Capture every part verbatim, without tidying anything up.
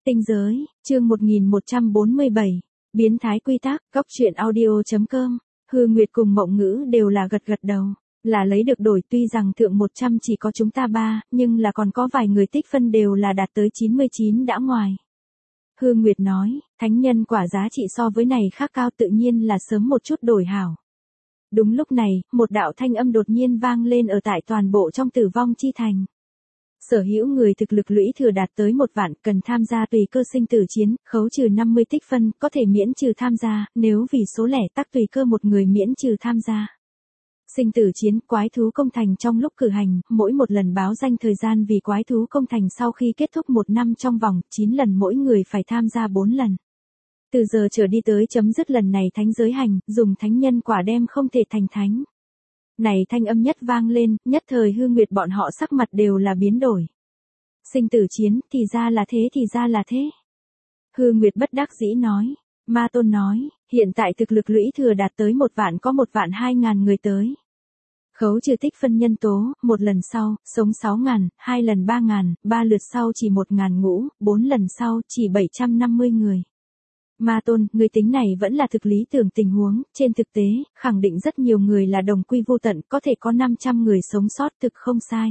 Tinh giới, chương một nghìn một trăm bốn mươi bảy, biến thái quy tắc, góc truyện audio.com, Hư Nguyệt cùng Mộng Ngữ đều là gật gật đầu, là lấy được đổi tuy rằng thượng một trăm chỉ có chúng ta ba, nhưng là còn có vài người tích phân đều là đạt tới chín mươi chín đã ngoài. Hư Nguyệt nói, thánh nhân quả giá trị so với này khác cao tự nhiên là sớm một chút đổi hảo. Đúng lúc này, một đạo thanh âm đột nhiên vang lên ở tại toàn bộ trong tử vong chi thành. Sở hữu người thực lực lũy thừa đạt tới một vạn cần tham gia tùy cơ sinh tử chiến, khấu trừ năm mươi tích phân, có thể miễn trừ tham gia, nếu vì số lẻ tắc tùy cơ một người miễn trừ tham gia. Sinh tử chiến, quái thú công thành trong lúc cử hành, mỗi một lần báo danh thời gian vì quái thú công thành sau khi kết thúc một năm trong vòng, chín lần mỗi người phải tham gia bốn lần. Từ giờ trở đi tới chấm dứt lần này thánh giới hành, dùng thánh nhân quả đem không thể thành thánh. Này thanh âm nhất vang lên, nhất thời Hư Nguyệt bọn họ sắc mặt đều là biến đổi. Sinh tử chiến, thì ra là thế thì ra là thế. Hư Nguyệt bất đắc dĩ nói. Ma Tôn nói, hiện tại thực lực lũy thừa đạt tới một vạn có một vạn hai ngàn người tới. Khấu trừ tích phân nhân tố, một lần sau, sống sáu ngàn, hai lần ba ngàn, ba lượt sau chỉ một ngàn ngũ, bốn lần sau chỉ bảy trăm năm mươi người. Ma Tôn, người tính này vẫn là thực lý tưởng tình huống, trên thực tế, khẳng định rất nhiều người là đồng quy vô tận, có thể có năm trăm người sống sót thực không sai.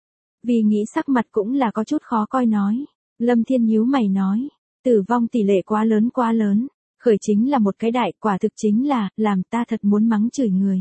Vì nghĩ sắc mặt cũng là có chút khó coi nói. Lâm Thiên nhíu mày nói, tử vong tỷ lệ quá lớn quá lớn, khởi chính là một cái đại, quả thực chính là, làm ta thật muốn mắng chửi người.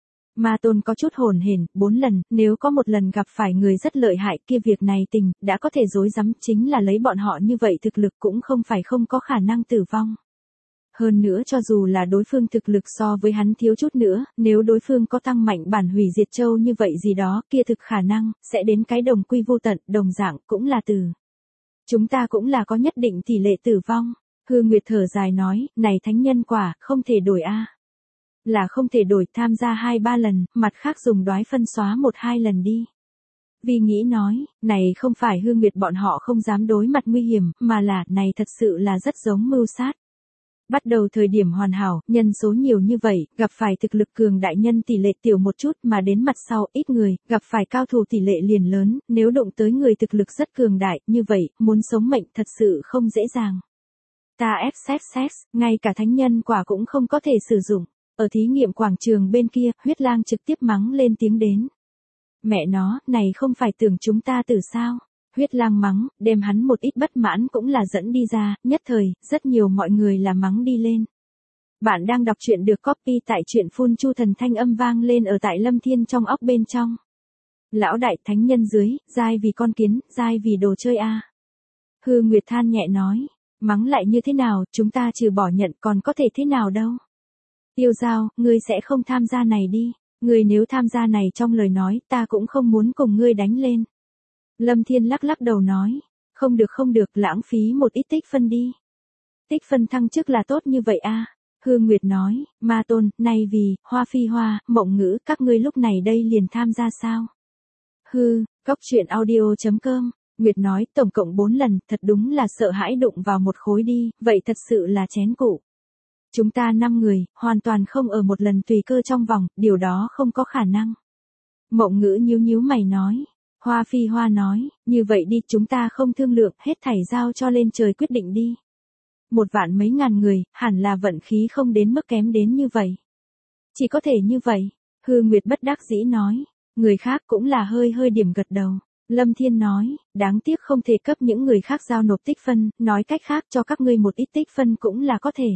Ma Tôn có chút hồn hển, bốn lần, nếu có một lần gặp phải người rất lợi hại kia việc này tình, đã có thể dối rắm chính là lấy bọn họ như vậy thực lực cũng không phải không có khả năng tử vong. Hơn nữa cho dù là đối phương thực lực so với hắn thiếu chút nữa, nếu đối phương có tăng mạnh bản hủy diệt châu như vậy gì đó kia thực khả năng, sẽ đến cái đồng quy vô tận, đồng dạng cũng là từ. Chúng ta cũng là có nhất định tỷ lệ tử vong. Hư Nguyệt thở dài nói, này thánh nhân quả, không thể đổi a. Là không thể đổi, tham gia hai ba lần, mặt khác dùng đoái phân xóa một hai lần đi. Vì nghĩ nói, này không phải Hư Nguyệt bọn họ không dám đối mặt nguy hiểm, mà là, này thật sự là rất giống mưu sát. Bắt đầu thời điểm hoàn hảo, nhân số nhiều như vậy, gặp phải thực lực cường đại nhân tỷ lệ tiểu một chút mà đến mặt sau ít người, gặp phải cao thủ tỷ lệ liền lớn, nếu đụng tới người thực lực rất cường đại, như vậy, muốn sống mệnh thật sự không dễ dàng. Ta ép xét xét, ngay cả thánh nhân quả cũng không có thể sử dụng. Ở thí nghiệm quảng trường bên kia, Huyết Lang trực tiếp mắng lên tiếng đến. Mẹ nó, này không phải tưởng chúng ta tử sao? Huyết Lang mắng, đem hắn một ít bất mãn cũng là dẫn đi ra, nhất thời, rất nhiều mọi người là mắng đi lên. Bạn đang đọc truyện được copy tại truyện phun chu thần thanh âm vang lên ở tại Lâm Thiên trong óc bên trong. Lão đại thánh nhân dưới, dai vì con kiến, dai vì đồ chơi a. Hư Nguyệt than nhẹ nói, mắng lại như thế nào, chúng ta trừ bỏ nhận còn có thể thế nào đâu. Tiêu Giao, ngươi sẽ không tham gia này đi, ngươi nếu tham gia này trong lời nói, ta cũng không muốn cùng ngươi đánh lên. Lâm Thiên lắc lắc đầu nói, không được không được, lãng phí một ít tích phân đi. Tích phân thăng chức là tốt như vậy a. Hư Nguyệt nói, Ma Tôn, nay vì, Hoa Phi Hoa, Mộng Ngữ, các ngươi lúc này đây liền tham gia sao? Hư, góc truyện audio.com, Nguyệt nói, tổng cộng bốn lần, thật đúng là sợ hãi đụng vào một khối đi, vậy thật sự là chén cụ. Chúng ta năm người, hoàn toàn không ở một lần tùy cơ trong vòng, điều đó không có khả năng. Mộng Ngữ nhíu nhíu mày nói. Hoa Phi Hoa nói, như vậy đi, chúng ta không thương lượng, hết thảy giao cho lên trời quyết định đi. Một vạn mấy ngàn người, hẳn là vận khí không đến mức kém đến như vậy. Chỉ có thể như vậy. Hư Nguyệt bất đắc dĩ nói. Người khác cũng là hơi hơi điểm gật đầu. Lâm Thiên nói, đáng tiếc không thể cấp những người khác giao nộp tích phân, nói cách khác cho các ngươi một ít tích phân cũng là có thể.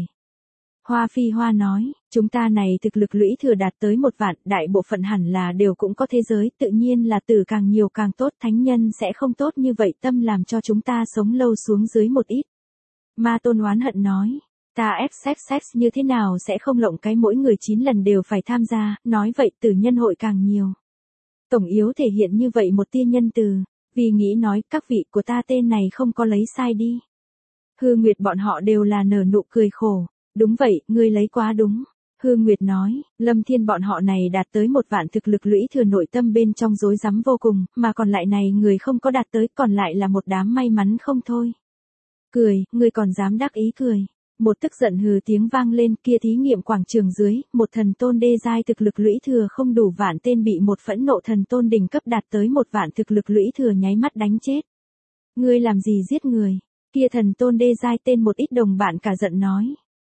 Hoa Phi Hoa nói, chúng ta này thực lực lũy thừa đạt tới một vạn, đại bộ phận hẳn là đều cũng có thế giới, tự nhiên là tử càng nhiều càng tốt, thánh nhân sẽ không tốt như vậy, tâm làm cho chúng ta sống lâu xuống dưới một ít. Ma Tôn oán hận nói, ta ép xét xét như thế nào sẽ không lộng cái mỗi người chín lần đều phải tham gia, nói vậy tử nhân hội càng nhiều. Tổng yếu thể hiện như vậy một tia nhân từ, vì nghĩ nói các vị của ta tên này không có lấy sai đi. Hư Nguyệt bọn họ đều là nở nụ cười khổ. Đúng vậy, ngươi lấy quá đúng. Hư Nguyệt nói, Lâm Thiên bọn họ này đạt tới một vạn thực lực lũy thừa nội tâm bên trong rối rắm vô cùng, mà còn lại này người không có đạt tới, còn lại là một đám may mắn không thôi. Cười, ngươi còn dám đắc ý cười. Một tức giận hừ tiếng vang lên, kia thí nghiệm quảng trường dưới, một thần tôn đê giai thực lực lũy thừa không đủ vạn tên bị một phẫn nộ thần tôn đỉnh cấp đạt tới một vạn thực lực lũy thừa nháy mắt đánh chết. Ngươi làm gì giết người? Kia thần tôn đê giai tên một ít đồng bạn cả giận nói.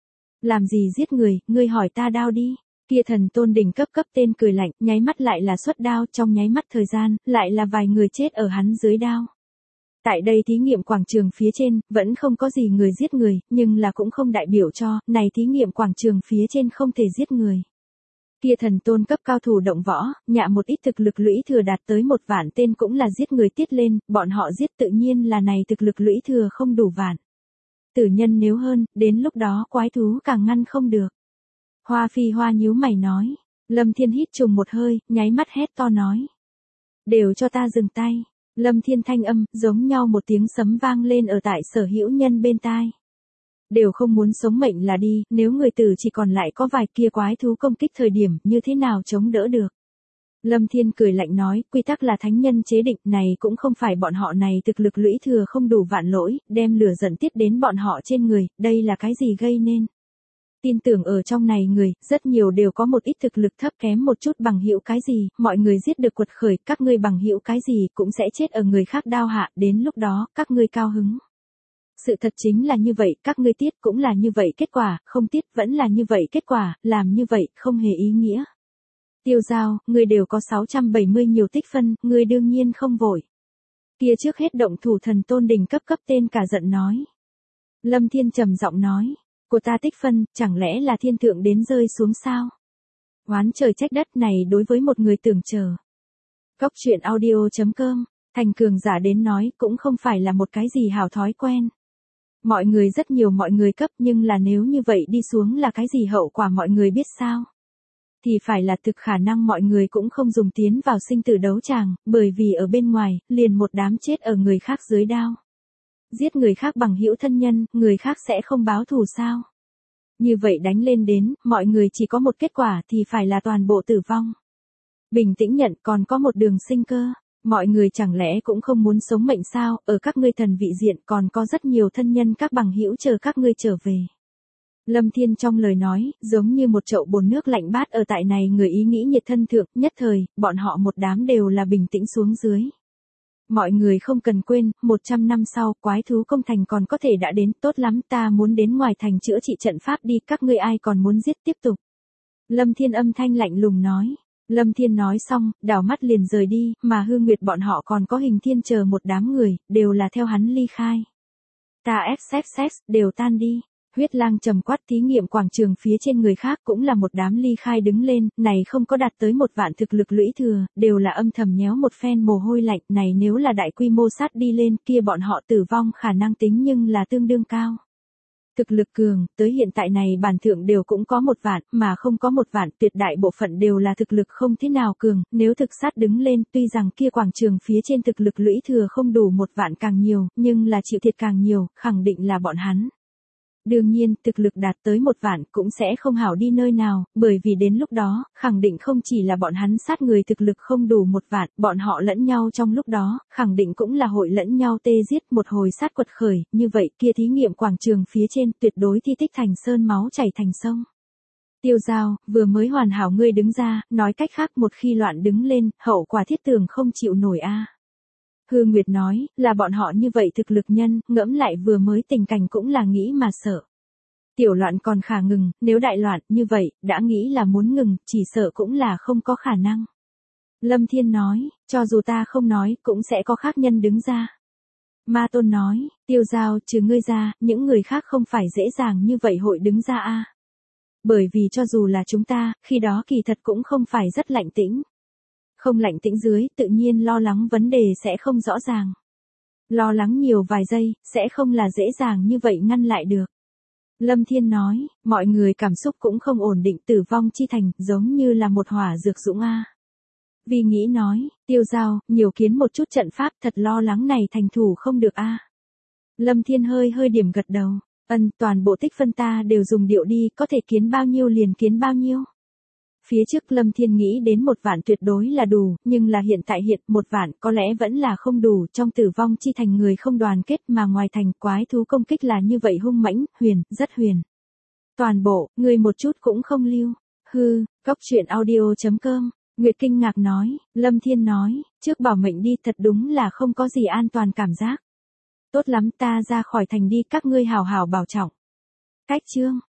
Làm gì giết người, ngươi hỏi ta đao đi. Kia thần tôn đỉnh cấp cấp tên cười lạnh, nháy mắt lại là xuất đao, trong nháy mắt thời gian, lại là vài người chết ở hắn dưới đao. Tại đây thí nghiệm quảng trường phía trên, vẫn không có gì người giết người, nhưng là cũng không đại biểu cho, này thí nghiệm quảng trường phía trên không thể giết người. Kia thần tôn cấp cao thủ động võ, nhạ một ít thực lực lũy thừa đạt tới một vạn tên cũng là giết người tiết lên, bọn họ giết tự nhiên là này thực lực lũy thừa không đủ vạn. Tử nhân nếu hơn, đến lúc đó quái thú càng ngăn không được. Hoa Phi Hoa nhíu mày nói. Lâm Thiên hít trùng một hơi, nháy mắt hét to nói. Đều cho ta dừng tay. Lâm Thiên thanh âm, giống nhau một tiếng sấm vang lên ở tại sở hữu nhân bên tai. Đều không muốn sống mệnh là đi, nếu người tử chỉ còn lại có vài kia quái thú công kích thời điểm, như thế nào chống đỡ được. Lâm Thiên cười lạnh nói, quy tắc là thánh nhân chế định, này cũng không phải bọn họ này thực lực lũy thừa không đủ vạn lỗi, đem lửa giận tiết đến bọn họ trên người, đây là cái gì gây nên. Tin tưởng ở trong này người, rất nhiều đều có một ít thực lực thấp kém một chút bằng hữu cái gì, mọi người giết được quật khởi, các ngươi bằng hữu cái gì cũng sẽ chết ở người khác đao hạ, đến lúc đó, các ngươi cao hứng. Sự thật chính là như vậy, các ngươi tiết cũng là như vậy kết quả, không tiết vẫn là như vậy kết quả, làm như vậy, không hề ý nghĩa. Tiêu Giao, ngươi đều có sáu trăm bảy mươi nhiều tích phân, ngươi đương nhiên không vội. Kia trước hết động thủ thần tôn đỉnh cấp cấp tên cả giận nói. Lâm Thiên trầm giọng nói. Của ta tích phân, chẳng lẽ là thiên thượng đến rơi xuống sao? Oán trời trách đất này đối với một người tưởng chờ. Góc truyện audio chấm com, thành cường giả đến nói cũng không phải là một cái gì hảo thói quen. Mọi người rất nhiều mọi người cấp nhưng là nếu như vậy đi xuống là cái gì hậu quả mọi người biết sao? Thì phải là thực khả năng mọi người cũng không dùng tiến vào sinh tử đấu tràng, bởi vì ở bên ngoài, liền một đám chết ở người khác dưới đao. Giết người khác bằng hữu thân nhân, người khác sẽ không báo thù sao? Như vậy đánh lên đến, mọi người chỉ có một kết quả thì phải là toàn bộ tử vong. Bình tĩnh nhận còn có một đường sinh cơ, mọi người chẳng lẽ cũng không muốn sống mệnh sao, ở các ngươi thần vị diện còn có rất nhiều thân nhân các bằng hữu chờ các ngươi trở về. Lâm Thiên trong lời nói, giống như một chậu bồn nước lạnh bát ở tại này người ý nghĩ nhiệt thân thượng, nhất thời, bọn họ một đám đều là bình tĩnh xuống dưới. Mọi người không cần quên, một trăm năm sau, quái thú công thành còn có thể đã đến, tốt lắm, ta muốn đến ngoài thành chữa trị trận pháp đi, các ngươi ai còn muốn giết tiếp tục. Lâm Thiên âm thanh lạnh lùng nói. Lâm Thiên nói xong, đảo mắt liền rời đi, mà Hư Nguyệt bọn họ còn có Hình Thiên chờ một đám người, đều là theo hắn ly khai. Ta ép xếp đều tan đi. Huyết lang trầm quát thí nghiệm quảng trường phía trên người khác cũng là một đám ly khai đứng lên, này không có đạt tới một vạn thực lực lũy thừa, đều là âm thầm nhéo một phen mồ hôi lạnh, này nếu là đại quy mô sát đi lên kia bọn họ tử vong khả năng tính nhưng là tương đương cao. Thực lực cường, tới hiện tại này bản thượng đều cũng có một vạn, mà không có một vạn, tuyệt đại bộ phận đều là thực lực không thế nào cường, nếu thực sát đứng lên, tuy rằng kia quảng trường phía trên thực lực lũy thừa không đủ một vạn càng nhiều, nhưng là chịu thiệt càng nhiều, khẳng định là bọn hắn. Đương nhiên, thực lực đạt tới một vạn cũng sẽ không hảo đi nơi nào, bởi vì đến lúc đó, khẳng định không chỉ là bọn hắn sát người thực lực không đủ một vạn, bọn họ lẫn nhau trong lúc đó, khẳng định cũng là hội lẫn nhau tê giết một hồi sát quật khởi, như vậy kia thí nghiệm quảng trường phía trên tuyệt đối thi tích thành sơn máu chảy thành sông. Tiêu Giao, vừa mới hoàn hảo ngươi đứng ra, nói cách khác một khi loạn đứng lên, hậu quả thiết tưởng không chịu nổi a. Hư Nguyệt nói, là bọn họ như vậy thực lực nhân, ngẫm lại vừa mới tình cảnh cũng là nghĩ mà sợ. Tiểu loạn còn khả ngừng, nếu đại loạn, như vậy, đã nghĩ là muốn ngừng, chỉ sợ cũng là không có khả năng. Lâm Thiên nói, cho dù ta không nói, cũng sẽ có khác nhân đứng ra. Ma Tôn nói, Tiêu Giao, trừ ngươi ra, những người khác không phải dễ dàng như vậy hội đứng ra a. Bởi vì cho dù là chúng ta, khi đó kỳ thật cũng không phải rất lạnh tĩnh. Không lạnh tĩnh dưới, tự nhiên lo lắng vấn đề sẽ không rõ ràng. Lo lắng nhiều vài giây, sẽ không là dễ dàng như vậy ngăn lại được. Lâm Thiên nói, mọi người cảm xúc cũng không ổn định, tử vong chi thành, giống như là một hỏa dược dũng a. Vì nghĩ nói, Tiêu Giao, nhiều kiến một chút trận pháp, thật lo lắng này thành thủ không được a. Lâm Thiên hơi hơi điểm gật đầu, ân, toàn bộ tích phân ta đều dùng điệu đi, có thể kiến bao nhiêu liền kiến bao nhiêu. Phía trước Lâm Thiên nghĩ đến một vạn tuyệt đối là đủ, nhưng là hiện tại hiện một vạn có lẽ vẫn là không đủ, trong tử vong chi thành người không đoàn kết mà ngoài thành quái thú công kích là như vậy hung mãnh, huyền, rất huyền. Toàn bộ, người một chút cũng không lưu. Hư, góc truyện audio chấm com, Nguyệt kinh ngạc nói, Lâm Thiên nói, trước bảo mệnh đi thật đúng là không có gì an toàn cảm giác. Tốt lắm ta ra khỏi thành đi các ngươi hào hào bảo trọng. Cách chương.